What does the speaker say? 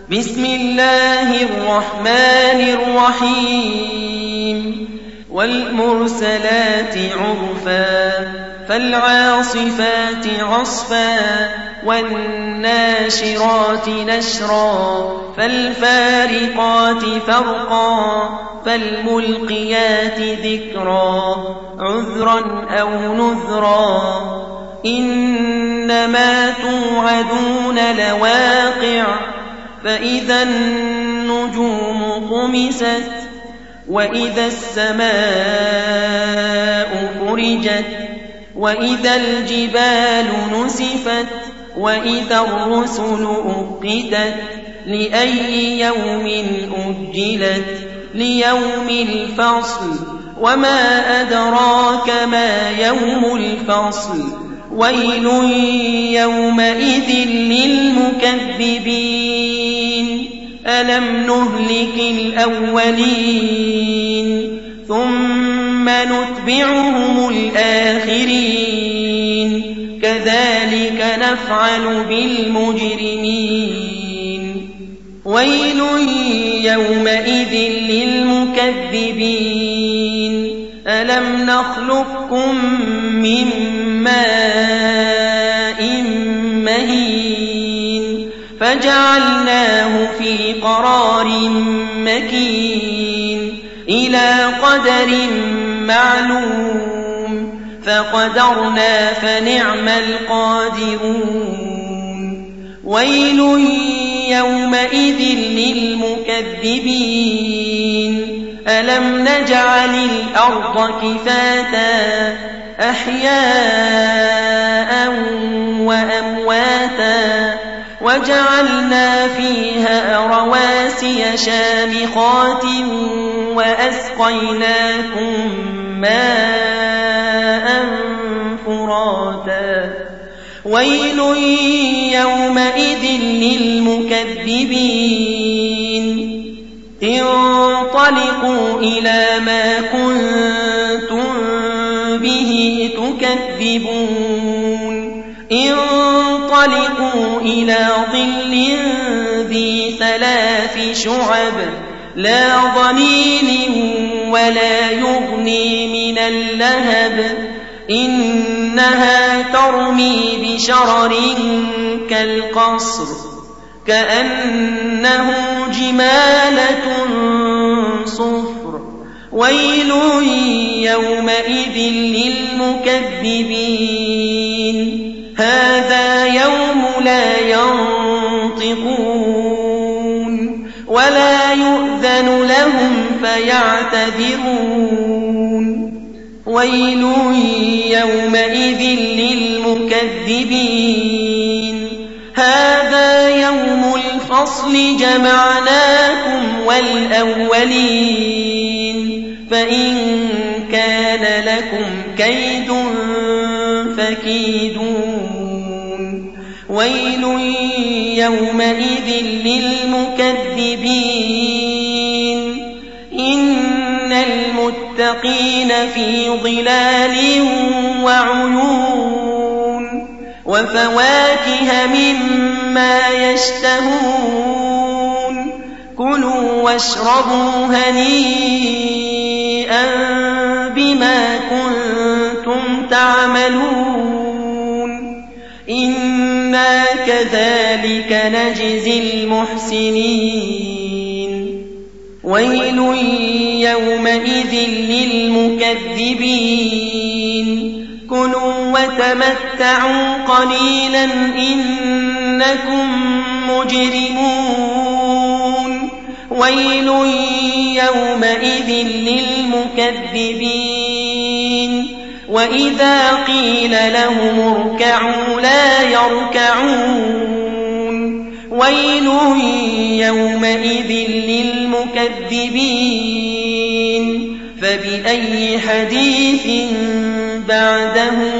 بسم الله الرحمن الرحيم والمرسلات عرفا فالعاصفات عصفا والناشرات نشرا فالفارقات فرقا فالملقيات ذكرا عذرا أو نذرا إنما توعدون لواقع فإذا النجوم طمست وإذا السماء فرجت وإذا الجبال نسفت وإذا الرسل أقتت لأي يوم أجلت ليوم الفصل وما أدراك ما يوم الفصل ويل يومئذ للمكذبين ألم نهلك الأولين ثم نتبعهم الآخرين كذلك نفعل بالمجرمين ويل يومئذ للمكذبين ألم نخلقكم من ماء مهين فجعلناه في قرار مكين إلى قدر معلوم فقدرنا فنعم القادرون ويل يومئذ للمكذبين ألم نجعل الأرض كفاتا أحياء وأمواتا وجعلنا فيها رواسي شامخات وأسقيناكم ماء فراتا ويل يومئذ للمكذبين انطلقوا إلى ما كنتم به تكذبون انطلقوا إلى ظل ذي 3 شعب لا ظليل ولا يغني من اللهب إنها ترمي بشرر كالقصر كأنه جمالة صفر ويل يومئذ للمكذبين هذا يوم لا ينطقون ولا يؤذن لهم فيعتذرون ويل يومئذ للمكذبين هذا يوم الفصل جمعناكم والأولين فإن كان لكم كيد فكيدون ويل يومئذ للمكذبين إن المتقين في ظلال وعيون وفواكه مما يشتهون كلوا واشربوا هنيئا بما كنتم تعملون إنا كذلك نجزي المحسنين ويل يومئذ للمكذبين كلوا وتمتعوا قليلا إنكم مجرمون ويل يومئذ للمكذبين وإذا قيل لهم اركعوا لا يركعون ويل يومئذ للمكذبين فبأي حديث بعده